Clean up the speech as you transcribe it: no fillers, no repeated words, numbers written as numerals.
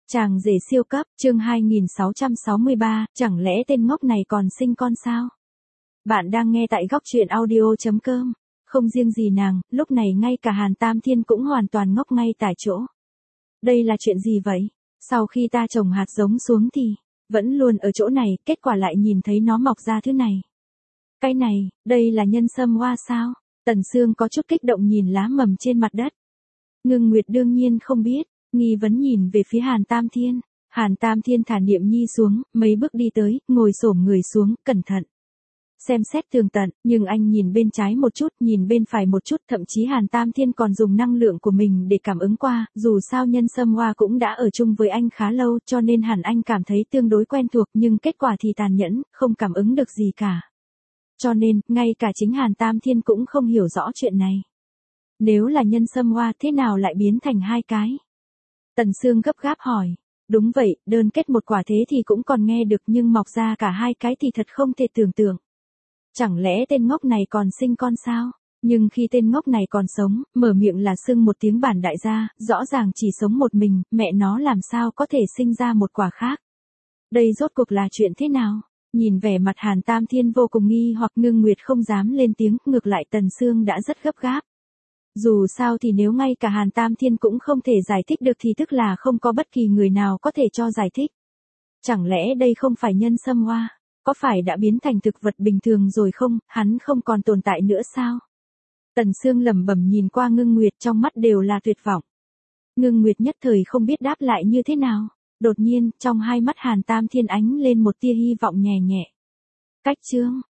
Chàng rể siêu cấp, chương 2663, chẳng lẽ tên ngốc này còn sinh con sao? Bạn đang nghe tại góc truyện audio.com. Không riêng gì nàng, lúc này ngay cả Hàn Tam Thiên cũng hoàn toàn ngốc ngay tại chỗ. Đây là chuyện gì vậy? Sau khi ta trồng hạt giống xuống thì, vẫn luôn ở chỗ này, kết quả lại nhìn thấy nó mọc ra thứ này. Cái này, đây là nhân sâm hoa sao? Tần Sương có chút kích động nhìn lá mầm trên mặt đất. Ngưng Nguyệt đương nhiên không biết, nghi vấn nhìn về phía Hàn Tam Thiên. Hàn Tam Thiên thả Niệm Nhi xuống, mấy bước đi tới, ngồi xổm người xuống, cẩn thận. Xem xét tường tận, nhưng anh nhìn bên trái một chút, nhìn bên phải một chút, thậm chí Hàn Tam Thiên còn dùng năng lượng của mình để cảm ứng qua, dù sao nhân sâm hoa cũng đã ở chung với anh khá lâu, cho nên hẳn anh cảm thấy tương đối quen thuộc, nhưng kết quả thì tàn nhẫn, không cảm ứng được gì cả. Cho nên, ngay cả chính Hàn Tam Thiên cũng không hiểu rõ chuyện này. Nếu là nhân sâm hoa thế nào lại biến thành hai cái? Tần Sương gấp gáp hỏi. Đúng vậy, đơn kết một quả thế thì cũng còn nghe được nhưng mọc ra cả hai cái thì thật không thể tưởng tượng. Chẳng lẽ tên ngốc này còn sinh con sao? Nhưng khi tên ngốc này còn sống, mở miệng là xưng một tiếng bản đại gia, rõ ràng chỉ sống một mình, mẹ nó làm sao có thể sinh ra một quả khác? Đây rốt cuộc là chuyện thế nào? Nhìn vẻ mặt Hàn Tam Thiên vô cùng nghi hoặc Ngưng Nguyệt không dám lên tiếng, ngược lại Tần Sương đã rất gấp gáp. Dù sao thì nếu ngay cả Hàn Tam Thiên cũng không thể giải thích được thì tức là không có bất kỳ người nào có thể cho giải thích. Chẳng lẽ đây không phải nhân sâm hoa? Có phải đã biến thành thực vật bình thường rồi không, hắn không còn tồn tại nữa sao? Tần Sương lẩm bẩm nhìn qua Ngưng Nguyệt trong mắt đều là tuyệt vọng. Ngưng Nguyệt nhất thời không biết đáp lại như thế nào. Đột nhiên, trong hai mắt Hàn Tam Thiên ánh lên một tia hy vọng nhẹ nhẹ. Cách chương,